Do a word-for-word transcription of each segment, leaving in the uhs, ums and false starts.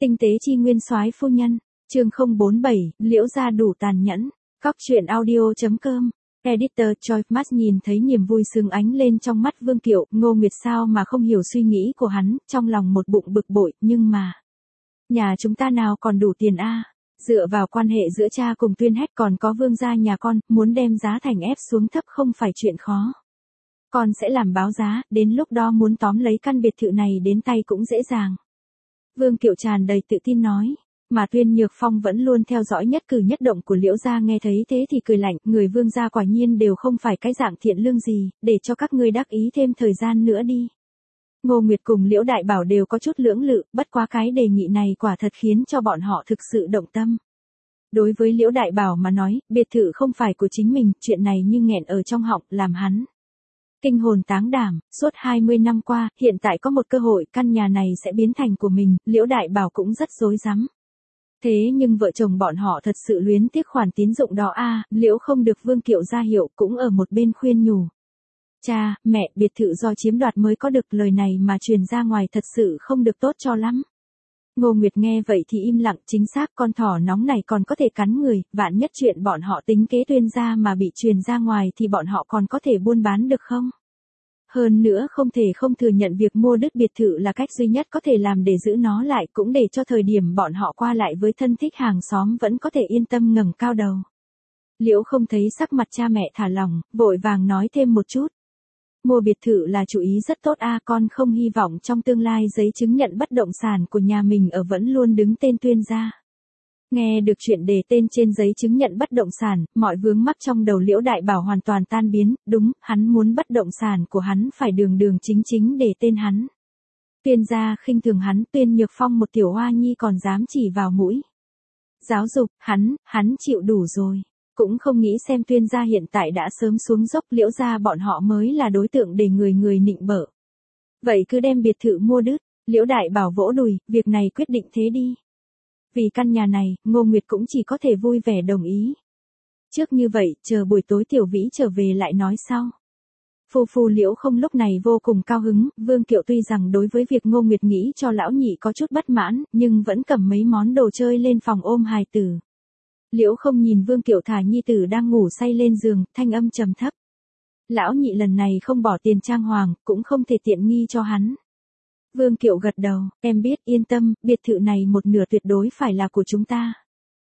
Tinh tế chi nguyên soái phu nhân, chương không bốn bảy, Liễu gia đủ tàn nhẫn. Cóc truyện audio.com. Editor Choi Mas nhìn thấy niềm vui sướng ánh lên trong mắt Vương Kiệu, Ngô Nguyệt sao mà không hiểu suy nghĩ của hắn, trong lòng một bụng bực bội, nhưng mà nhà chúng ta nào còn đủ tiền a? Dựa vào quan hệ giữa cha cùng Tuyên Hách còn có Vương gia nhà con, muốn đem giá thành ép xuống thấp không phải chuyện khó. Con sẽ làm báo giá, đến lúc đó muốn tóm lấy căn biệt thự này đến tay cũng dễ dàng. Vương Kiệu tràn đầy tự tin nói, mà Tuyên Nhược Phong vẫn luôn theo dõi nhất cử nhất động của Liễu gia nghe thấy thế thì cười lạnh, người Vương gia quả nhiên đều không phải cái dạng thiện lương gì, để cho các ngươi đắc ý thêm thời gian nữa đi. Ngô Nguyệt cùng Liễu Đại Bảo đều có chút lưỡng lự, bất quá cái đề nghị này quả thật khiến cho bọn họ thực sự động tâm. Đối với Liễu Đại Bảo mà nói, biệt thự không phải của chính mình, chuyện này như nghẹn ở trong họng, làm hắn kinh hồn táng đảm. Suốt hai mươi năm qua, hiện tại có một cơ hội, căn nhà này sẽ biến thành của mình, Liễu Đại Bảo cũng rất rối rắm. Thế nhưng vợ chồng bọn họ thật sự luyến tiếc khoản tín dụng đó a, à, Liễu không được Vương Kiệu ra hiệu, cũng ở một bên khuyên nhủ. Cha, mẹ, biệt thự do chiếm đoạt mới có được, lời này mà truyền ra ngoài thật sự không được tốt cho lắm. Ngô Nguyệt nghe vậy thì im lặng, chính xác, con thỏ nóng này còn có thể cắn người, vạn nhất chuyện bọn họ tính kế Tuyên gia mà bị truyền ra ngoài thì bọn họ còn có thể buôn bán được không? Hơn nữa không thể không thừa nhận việc mua đứt biệt thự là cách duy nhất có thể làm để giữ nó lại, cũng để cho thời điểm bọn họ qua lại với thân thích hàng xóm vẫn có thể yên tâm ngẩng cao đầu. Liễu không thấy sắc mặt cha mẹ thả lỏng, vội vàng nói thêm một chút. Mua biệt thự là chủ ý rất tốt a, à, con không hy vọng trong tương lai giấy chứng nhận bất động sản của nhà mình ở vẫn luôn đứng tên Tuyên gia. Nghe được chuyện đề tên trên giấy chứng nhận bất động sản, mọi vướng mắc trong đầu Liễu Đại Bảo hoàn toàn tan biến, đúng, hắn muốn bất động sản của hắn phải đường đường chính chính đề tên hắn. Tuyên gia khinh thường hắn, Tuyên Nhược Phong một tiểu hoa nhi còn dám chỉ vào mũi. Giáo dục, hắn, hắn chịu đủ rồi. Cũng không nghĩ xem Tuyên gia hiện tại đã sớm xuống dốc, Liễu gia bọn họ mới là đối tượng để người người nịnh bợ. Vậy cứ đem biệt thự mua đứt, Liễu Đại Bảo vỗ đùi, việc này quyết định thế đi. Vì căn nhà này, Ngô Nguyệt cũng chỉ có thể vui vẻ đồng ý. Trước như vậy, chờ buổi tối Tiểu Vĩ trở về lại nói sau. Phu phu Liễu không lúc này vô cùng cao hứng, Vương Kiệu tuy rằng đối với việc Ngô Nguyệt nghĩ cho lão nhị có chút bất mãn, nhưng vẫn cầm mấy món đồ chơi lên phòng ôm hài tử. Liễu không nhìn Vương Kiệu thả nhi tử đang ngủ say lên giường, thanh âm trầm thấp. Lão nhị lần này không bỏ tiền trang hoàng, cũng không thể tiện nghi cho hắn. Vương Kiệu gật đầu, em biết, yên tâm, biệt thự này một nửa tuyệt đối phải là của chúng ta.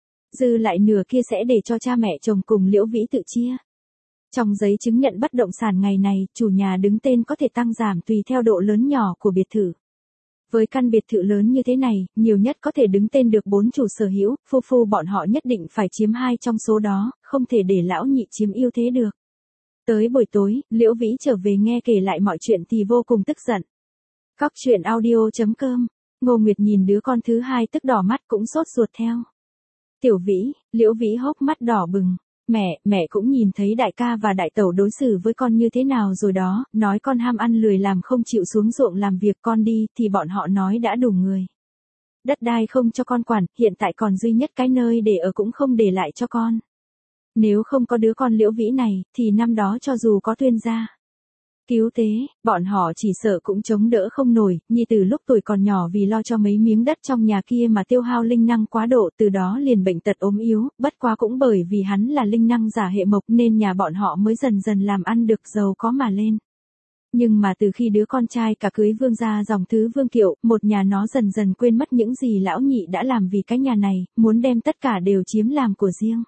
Dư lại nửa kia sẽ để cho cha mẹ chồng cùng Liễu Vĩ tự chia. Trong giấy chứng nhận bất động sản ngày này, chủ nhà đứng tên có thể tăng giảm tùy theo độ lớn nhỏ của biệt thự. Với căn biệt thự lớn như thế này, nhiều nhất có thể đứng tên được bốn chủ sở hữu, phu phu bọn họ nhất định phải chiếm hai trong số đó, không thể để lão nhị chiếm ưu thế được. Tới buổi tối, Liễu Vĩ trở về nghe kể lại mọi chuyện thì vô cùng tức giận. Cóc truyện audio.com. Ngô Nguyệt nhìn đứa con thứ hai tức đỏ mắt cũng sốt ruột theo. Tiểu Vĩ, Liễu Vĩ hốc mắt đỏ bừng. Mẹ, mẹ cũng nhìn thấy đại ca và đại tẩu đối xử với con như thế nào rồi đó, nói con ham ăn lười làm không chịu xuống ruộng làm việc, con đi thì bọn họ nói đã đủ người. Đất đai không cho con quản, hiện tại còn duy nhất cái nơi để ở cũng không để lại cho con. Nếu không có đứa con Liễu Vĩ này, thì năm đó cho dù có Tuyên gia cứu tế, bọn họ chỉ sợ cũng chống đỡ không nổi, nhi từ lúc tuổi còn nhỏ vì lo cho mấy miếng đất trong nhà kia mà tiêu hao linh năng quá độ, từ đó liền bệnh tật ốm yếu, bất quá cũng bởi vì hắn là linh năng giả hệ mộc nên nhà bọn họ mới dần dần làm ăn được giàu có mà lên. Nhưng mà từ khi đứa con trai cả cưới Vương gia dòng thứ Vương Kiệu, một nhà nó dần dần quên mất những gì lão nhị đã làm vì cái nhà này, muốn đem tất cả đều chiếm làm của riêng.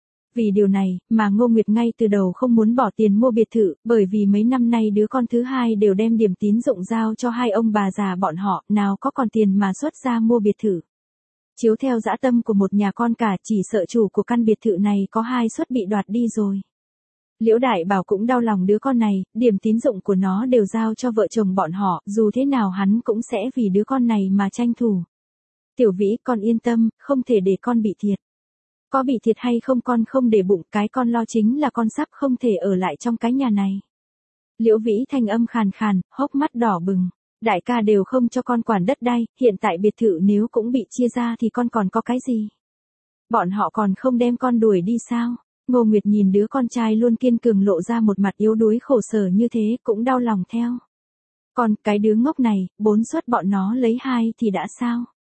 Vì điều này, mà Ngô Nguyệt ngay từ đầu không muốn bỏ tiền mua biệt thự, bởi vì mấy năm nay đứa con thứ hai đều đem điểm tín dụng giao cho hai ông bà già bọn họ, nào có còn tiền mà xuất ra mua biệt thự. Chiếu theo dã tâm của một nhà con cả, chỉ sợ chủ của căn biệt thự này có hai suất bị đoạt đi rồi. Liễu Đại Bảo cũng đau lòng đứa con này, điểm tín dụng của nó đều giao cho vợ chồng bọn họ, dù thế nào hắn cũng sẽ vì đứa con này mà tranh thủ. Tiểu Vĩ, con yên tâm, không thể để con bị thiệt. Có bị thiệt hay không con không để bụng, cái con lo chính là con sắp không thể ở lại trong cái nhà này. Liễu Vĩ thanh âm khàn khàn, hốc mắt đỏ bừng. Đại ca đều không cho con quản đất đai, hiện tại biệt thự nếu cũng bị chia ra thì con còn có cái gì? Bọn họ còn không đem con đuổi đi sao? Ngô Nguyệt nhìn đứa con trai luôn kiên cường lộ ra một mặt yếu đuối khổ sở như thế, cũng đau lòng theo. Còn cái đứa ngốc này, bốn suất bọn nó lấy hai thì đã sao?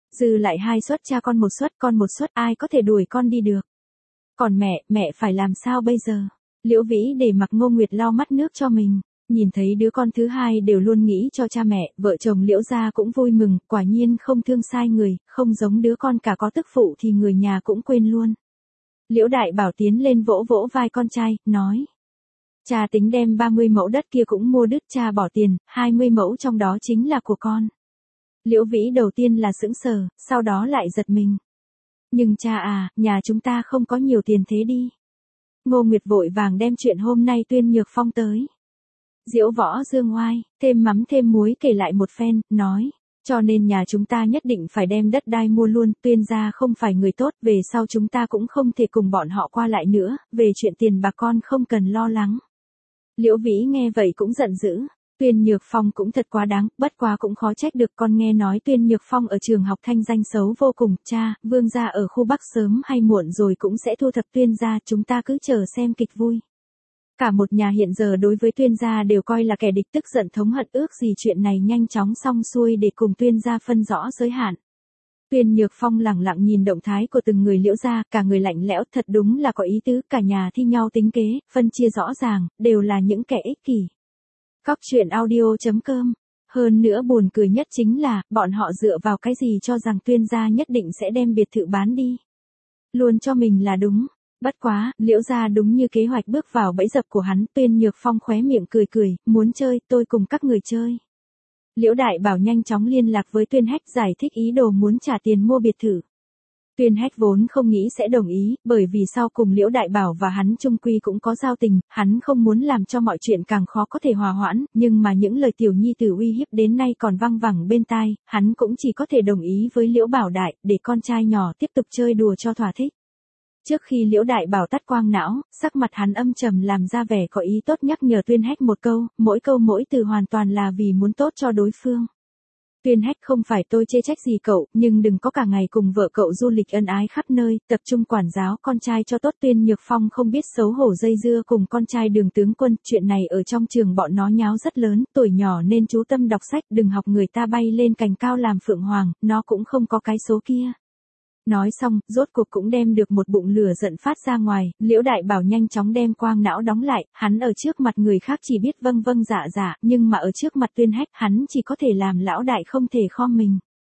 Dư lại hai suất cha con một suất, con một suất ai có thể đuổi con đi được. Còn mẹ, mẹ phải làm sao bây giờ? Liễu Vĩ để mặc Ngô Nguyệt lau mắt nước cho mình. Nhìn thấy đứa con thứ hai đều luôn nghĩ cho cha mẹ, vợ chồng Liễu gia cũng vui mừng, quả nhiên không thương sai người, không giống đứa con cả có tức phụ thì người nhà cũng quên luôn. Liễu Đại Bảo tiến lên vỗ vỗ vai con trai, nói. Cha tính đem ba mươi mẫu đất kia cũng mua đứt, cha bỏ tiền, hai mươi mẫu trong đó chính là của con. Liễu Vĩ đầu tiên là sững sờ, sau đó lại giật mình. Nhưng cha à, nhà chúng ta không có nhiều tiền thế đi. Ngô Nguyệt vội vàng đem chuyện hôm nay Tuyên Nhược Phong tới. Diễu Võ Dương oai, thêm mắm thêm muối kể lại một phen, nói. Cho nên nhà chúng ta nhất định phải đem đất đai mua luôn, Tuyên gia không phải người tốt, về sau chúng ta cũng không thể cùng bọn họ qua lại nữa, về chuyện tiền bạc con không cần lo lắng. Liễu Vĩ nghe vậy cũng giận dữ. Tuyên Nhược Phong cũng thật quá đáng, bất quá cũng khó trách được, con nghe nói Tuyên Nhược Phong ở trường học thanh danh xấu vô cùng, cha, Vương gia ở khu Bắc sớm hay muộn rồi cũng sẽ thu thập Tuyên gia, chúng ta cứ chờ xem kịch vui. Cả một nhà hiện giờ đối với Tuyên gia đều coi là kẻ địch, tức giận thống hận, ước gì chuyện này nhanh chóng xong xuôi để cùng Tuyên gia phân rõ giới hạn. Tuyên Nhược Phong lẳng lặng nhìn động thái của từng người Liễu gia, cả người lạnh lẽo, thật đúng là có ý tứ, cả nhà thi nhau tính kế, phân chia rõ ràng, đều là những kẻ ích kỷ. Cóc truyện audio chấm com. Hơn nữa buồn cười nhất chính là, bọn họ dựa vào cái gì cho rằng Tuyên gia nhất định sẽ đem biệt thự bán đi. Luôn cho mình là đúng. Bất quá, Liễu gia đúng như kế hoạch bước vào bẫy dập của hắn. Tuyên Nhược Phong khóe miệng cười cười, muốn chơi, tôi cùng các người chơi. Liễu Đại Bảo nhanh chóng liên lạc với Tuyên Hách giải thích ý đồ muốn trả tiền mua biệt thự. Tuyên Hách vốn không nghĩ sẽ đồng ý, bởi vì sau cùng Liễu Đại Bảo và hắn chung quy cũng có giao tình, hắn không muốn làm cho mọi chuyện càng khó có thể hòa hoãn, nhưng mà những lời tiểu nhi tử uy hiếp đến nay còn văng vẳng bên tai, hắn cũng chỉ có thể đồng ý với Liễu Bảo Đại, để con trai nhỏ tiếp tục chơi đùa cho thỏa thích. Trước khi Liễu Đại Bảo tắt quang não, sắc mặt hắn âm trầm làm ra vẻ có ý tốt nhắc nhở Tuyên Hách một câu, mỗi câu mỗi từ hoàn toàn là vì muốn tốt cho đối phương. Tuyên Hách, không phải tôi chê trách gì cậu, nhưng đừng có cả ngày cùng vợ cậu du lịch ân ái khắp nơi, tập trung quản giáo con trai cho tốt. Tuyên Nhược Phong không biết xấu hổ dây dưa cùng con trai Đường tướng quân, chuyện này ở trong trường bọn nó nháo rất lớn, tuổi nhỏ nên chú tâm đọc sách, đừng học người ta bay lên cành cao làm phượng hoàng, nó cũng không có cái số kia. Nói xong, rốt cuộc cũng đem được một bụng lửa giận phát ra ngoài, Liễu Đại Bảo nhanh chóng đem quang não đóng lại, hắn ở trước mặt người khác chỉ biết vâng vâng dạ dạ, nhưng mà ở trước mặt Tuyên Hách, hắn chỉ có thể làm lão đại không thể khom mình.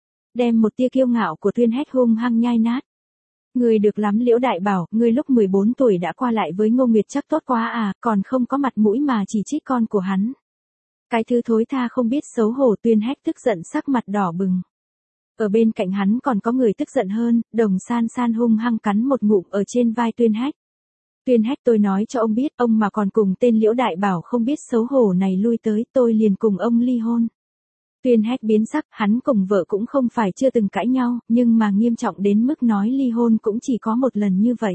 Đem một tia kiêu ngạo của Tuyên Hách hung hăng nhai nát. Người được lắm Liễu Đại Bảo, người lúc mười bốn tuổi đã qua lại với Ngô Nguyệt chắc tốt quá à, còn không có mặt mũi mà chỉ trích con của hắn. Cái thứ thối tha không biết xấu hổ. Tuyên Hách tức giận sắc mặt đỏ bừng. Ở bên cạnh hắn còn có người tức giận hơn, Đồng San San hung hăng cắn một ngụm ở trên vai Tuyên Hách. Tuyên Hách, tôi nói cho ông biết, ông mà còn cùng tên Liễu Đại Bảo không biết xấu hổ này lui tới, tôi liền cùng ông ly hôn. Tuyên Hách biến sắc, hắn cùng vợ cũng không phải chưa từng cãi nhau, nhưng mà nghiêm trọng đến mức nói ly hôn cũng chỉ có một lần như vậy.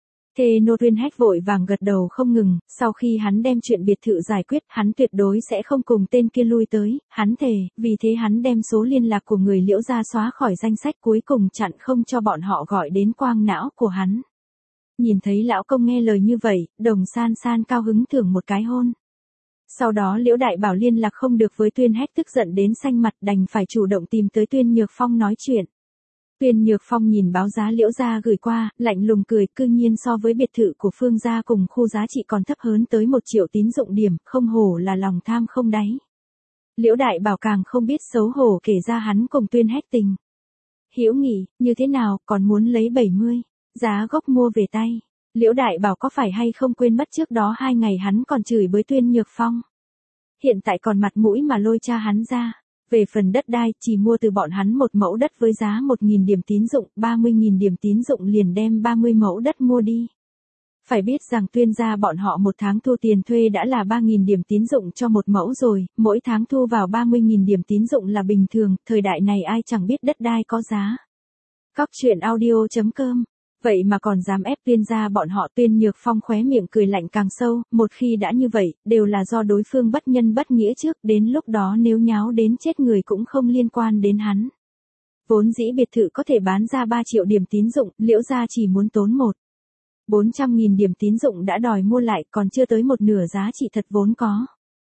Thề nô. Tuyên Hách vội vàng gật đầu không ngừng, sau khi hắn đem chuyện biệt thự giải quyết, hắn tuyệt đối sẽ không cùng tên kia lui tới, hắn thề, vì thế hắn đem số liên lạc của người Liễu gia xóa khỏi danh sách, cuối cùng chặn không cho bọn họ gọi đến quang não của hắn. Nhìn thấy lão công nghe lời như vậy, Đồng San San cao hứng thưởng một cái hôn. Sau đó Liễu Đại Bảo liên lạc không được với Tuyên Hách, tức giận đến xanh mặt, đành phải chủ động tìm tới Tuyên Nhược Phong nói chuyện. Tuyên Nhược Phong nhìn báo giá Liễu gia gửi qua, lạnh lùng cười, cư nhiên so với biệt thự của Phương gia cùng khu giá trị còn thấp hơn tới một triệu tín dụng điểm, không hổ là lòng tham không đáy. Liễu Đại Bảo càng không biết xấu hổ kể ra hắn cùng Tuyên Hách tình hữu nghị, như thế nào, còn muốn lấy bảy mươi, giá gốc mua về tay. Liễu Đại Bảo có phải hay không quên mất trước đó hai ngày hắn còn chửi bới Tuyên Nhược Phong. Hiện tại còn mặt mũi mà lôi cha hắn ra. Về phần đất đai, chỉ mua từ bọn hắn một mẫu đất với giá một nghìn điểm tín dụng, ba mươi nghìn điểm tín dụng liền đem ba mươi mẫu đất mua đi. Phải biết rằng Tuyên gia bọn họ một tháng thu tiền thuê đã là ba nghìn điểm tín dụng cho một mẫu rồi, mỗi tháng thu vào ba mươi nghìn điểm tín dụng là bình thường, thời đại này ai chẳng biết đất đai có giá. Cóc truyện audio chấm com. Vậy mà còn dám ép Tuyên gia bọn họ. Tuyên Nhược Phong khóe miệng cười lạnh càng sâu, một khi đã như vậy, đều là do đối phương bất nhân bất nghĩa trước, đến lúc đó nếu nháo đến chết người cũng không liên quan đến hắn. Vốn dĩ biệt thự có thể bán ra ba triệu điểm tín dụng, Liễu gia chỉ muốn tốn một bốn trăm nghìn điểm tín dụng đã đòi mua lại, còn chưa tới một nửa giá trị thật vốn có.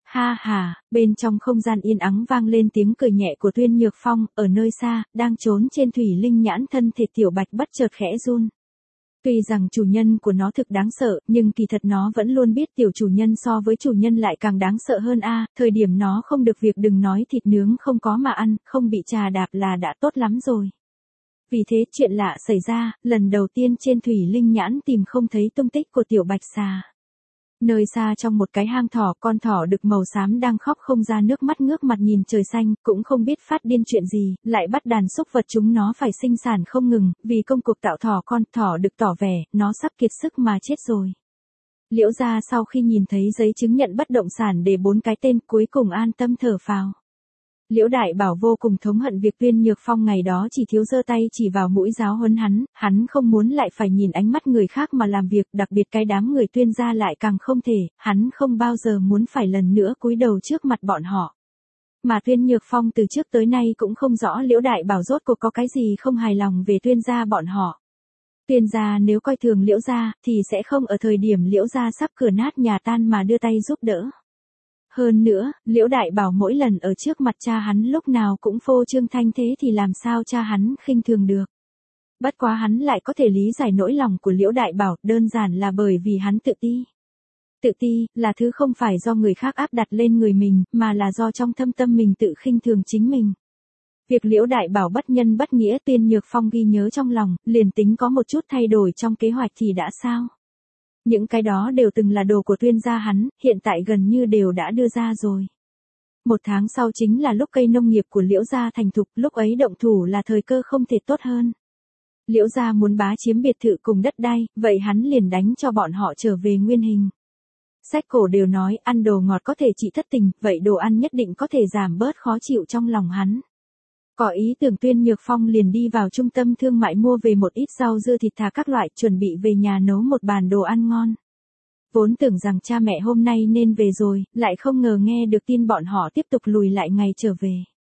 Ha ha, bên trong không gian yên ắng vang lên tiếng cười nhẹ của Tuyên Nhược Phong, ở nơi xa, đang trốn trên thủy linh nhãn thân thể tiểu bạch bất chợt khẽ run. Tuy rằng chủ nhân của nó thực đáng sợ, nhưng kỳ thật nó vẫn luôn biết tiểu chủ nhân so với chủ nhân lại càng đáng sợ hơn a, thời điểm nó không được việc đừng nói thịt nướng không có mà ăn, không bị trà đạp là đã tốt lắm rồi. Vì thế chuyện lạ xảy ra, lần đầu tiên trên thủy linh nhãn tìm không thấy tung tích của tiểu bạch xà. Nơi xa trong một cái hang thỏ, con thỏ đực màu xám đang khóc không ra nước mắt ngước mặt nhìn trời xanh, cũng không biết phát điên chuyện gì, lại bắt đàn súc vật chúng nó phải sinh sản không ngừng, vì công cuộc tạo thỏ con, thỏ đực tỏ vẻ, nó sắp kiệt sức mà chết rồi. Liễu gia sau khi nhìn thấy giấy chứng nhận bất động sản để bốn cái tên cuối cùng an tâm thở phào. Liễu Đại Bảo vô cùng thống hận việc Tuyên Nhược Phong ngày đó chỉ thiếu giơ tay chỉ vào mũi giáo huấn hắn, hắn không muốn lại phải nhìn ánh mắt người khác mà làm việc, đặc biệt cái đám người Tuyên gia lại càng không thể, hắn không bao giờ muốn phải lần nữa cúi đầu trước mặt bọn họ. Mà Tuyên Nhược Phong từ trước tới nay cũng không rõ Liễu Đại Bảo rốt cuộc có cái gì không hài lòng về Tuyên gia bọn họ. Tuyên gia nếu coi thường Liễu gia, thì sẽ không ở thời điểm Liễu gia sắp cửa nát nhà tan mà đưa tay giúp đỡ. Hơn nữa, Liễu Đại Bảo mỗi lần ở trước mặt cha hắn lúc nào cũng phô trương thanh thế thì làm sao cha hắn khinh thường được. Bất quá hắn lại có thể lý giải nỗi lòng của Liễu Đại Bảo, đơn giản là bởi vì hắn tự ti. Tự ti, là thứ không phải do người khác áp đặt lên người mình, mà là do trong thâm tâm mình tự khinh thường chính mình. Việc Liễu Đại Bảo bất nhân bất nghĩa Tuyên Nhược Phong ghi nhớ trong lòng, liền tính có một chút thay đổi trong kế hoạch thì đã sao? Những cái đó đều từng là đồ của Tuyên gia hắn, hiện tại gần như đều đã đưa ra rồi. Một tháng sau chính là lúc cây nông nghiệp của Liễu gia thành thục, lúc ấy động thủ là thời cơ không thể tốt hơn. Liễu gia muốn bá chiếm biệt thự cùng đất đai, vậy hắn liền đánh cho bọn họ trở về nguyên hình. Sách cổ đều nói ăn đồ ngọt có thể trị thất tình, vậy đồ ăn nhất định có thể giảm bớt khó chịu trong lòng hắn. Có ý tưởng Tuyên Nhược Phong liền đi vào trung tâm thương mại mua về một ít rau dưa thịt thà các loại, chuẩn bị về nhà nấu một bàn đồ ăn ngon. Vốn tưởng rằng cha mẹ hôm nay nên về rồi, lại không ngờ nghe được tin bọn họ tiếp tục lùi lại ngày trở về.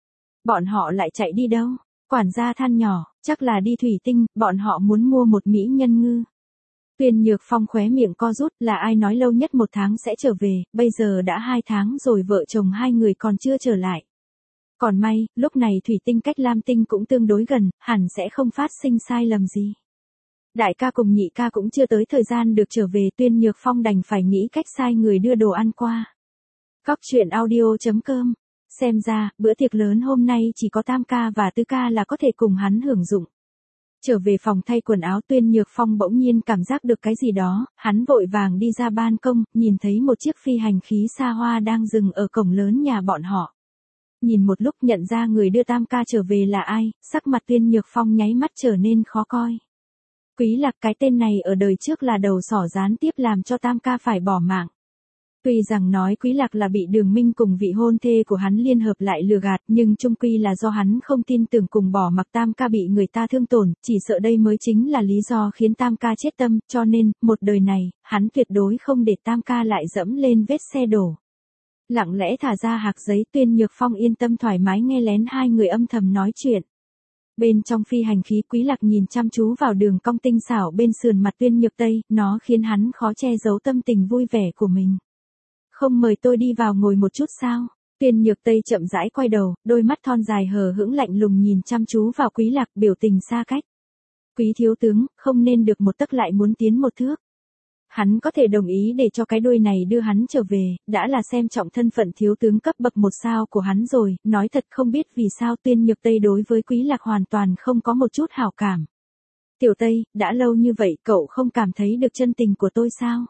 Bọn họ lại chạy đi đâu? Quản gia than nhỏ, chắc là đi thủy tinh, bọn họ muốn mua một mỹ nhân ngư. Tuyên Nhược Phong khóe miệng co rút, là ai nói lâu nhất một tháng sẽ trở về, bây giờ đã hai tháng rồi vợ chồng hai người còn chưa trở lại. Còn may, lúc này thủy tinh cách Lam Tinh cũng tương đối gần, hẳn sẽ không phát sinh sai lầm gì. Đại ca cùng nhị ca cũng chưa tới thời gian được trở về, Tuyên Nhược Phong đành phải nghĩ cách sai người đưa đồ ăn qua. Cóc truyện audio chấm com. Xem ra, bữa tiệc lớn hôm nay chỉ có Tam ca và Tứ ca là có thể cùng hắn hưởng dụng. Trở về phòng thay quần áo Tuyên Nhược Phong bỗng nhiên cảm giác được cái gì đó, hắn vội vàng đi ra ban công, nhìn thấy một chiếc phi hành khí xa hoa đang dừng ở cổng lớn nhà bọn họ. Nhìn một lúc nhận ra người đưa Tam ca trở về là ai, sắc mặt Tuyên Nhược Phong nháy mắt trở nên khó coi. Quý Lạc, cái tên này ở đời trước là đầu sỏ gián tiếp làm cho Tam ca phải bỏ mạng. Tuy rằng nói Quý Lạc là bị Đường Minh cùng vị hôn thê của hắn liên hợp lại lừa gạt, nhưng chung quy là do hắn không tin tưởng cùng bỏ mặc Tam ca bị người ta thương tổn, chỉ sợ đây mới chính là lý do khiến Tam ca chết tâm, cho nên, một đời này, hắn tuyệt đối không để Tam ca lại dẫm lên vết xe đổ. Lặng lẽ thả ra hạc giấy, Tuyên Nhược Phong yên tâm thoải mái nghe lén hai người âm thầm nói chuyện. Bên trong phi hành khí Quý Lạc nhìn chăm chú vào đường cong tinh xảo bên sườn mặt Tuyên Nhược Tây, nó khiến hắn khó che giấu tâm tình vui vẻ của mình. Không mời tôi đi vào ngồi một chút sao? Tuyên Nhược Tây chậm rãi quay đầu, đôi mắt thon dài hờ hững lạnh lùng nhìn chăm chú vào Quý Lạc, biểu tình xa cách. Quý thiếu tướng, không nên được một tấc lại muốn tiến một thước. Hắn có thể đồng ý để cho cái đuôi này đưa hắn trở về, đã là xem trọng thân phận thiếu tướng cấp bậc một sao của hắn rồi, nói thật không biết vì sao Tuyên Nhược Tây đối với Quý Lạc hoàn toàn không có một chút hảo cảm. Tiểu Tây, đã lâu như vậy cậu không cảm thấy được chân tình của tôi sao?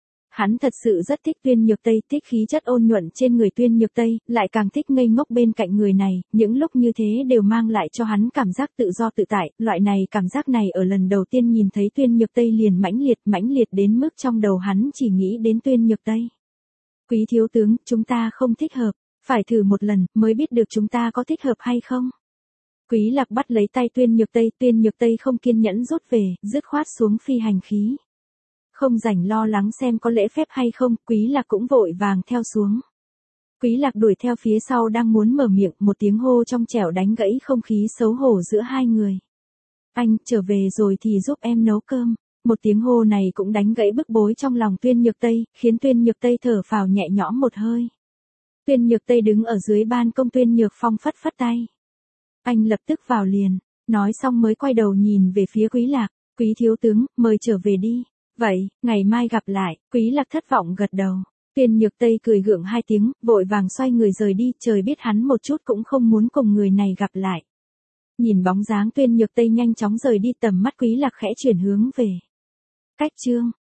Hắn thật sự rất thích Tuyên Nhược Tây, thích khí chất ôn nhuận trên người Tuyên Nhược Tây, lại càng thích ngây ngốc bên cạnh người này, những lúc như thế đều mang lại cho hắn cảm giác tự do tự tại, loại này cảm giác này ở lần đầu tiên nhìn thấy Tuyên Nhược Tây liền mãnh liệt, mãnh liệt đến mức trong đầu hắn chỉ nghĩ đến Tuyên Nhược Tây. Quý thiếu tướng, chúng ta không thích hợp, phải thử một lần, mới biết được chúng ta có thích hợp hay không. Quý Lạc bắt lấy tay Tuyên Nhược Tây, Tuyên Nhược Tây không kiên nhẫn rút về, dứt khoát xuống phi hành khí. Không rảnh lo lắng xem có lễ phép hay không, Quý Lạc cũng vội vàng theo xuống. Quý Lạc đuổi theo phía sau đang muốn mở miệng, một tiếng hô trong trẻo đánh gãy không khí xấu hổ giữa hai người. Anh, trở về rồi thì giúp em nấu cơm. Một tiếng hô này cũng đánh gãy bức bối trong lòng Tuyên Nhược Tây, khiến Tuyên Nhược Tây thở phào nhẹ nhõm một hơi. Tuyên Nhược Tây đứng ở dưới ban công, Tuyên Nhược Phong phất phất tay. Anh lập tức vào liền, nói xong mới quay đầu nhìn về phía Quý Lạc, Quý thiếu tướng, mời trở về đi. Vậy, ngày mai gặp lại. Quý Lạc thất vọng gật đầu. Tuyên Nhược Tây cười gượng hai tiếng, vội vàng xoay người rời đi, trời biết hắn một chút cũng không muốn cùng người này gặp lại. Nhìn bóng dáng Tuyên Nhược Tây nhanh chóng rời đi, tầm mắt Quý Lạc khẽ chuyển hướng về cách chương.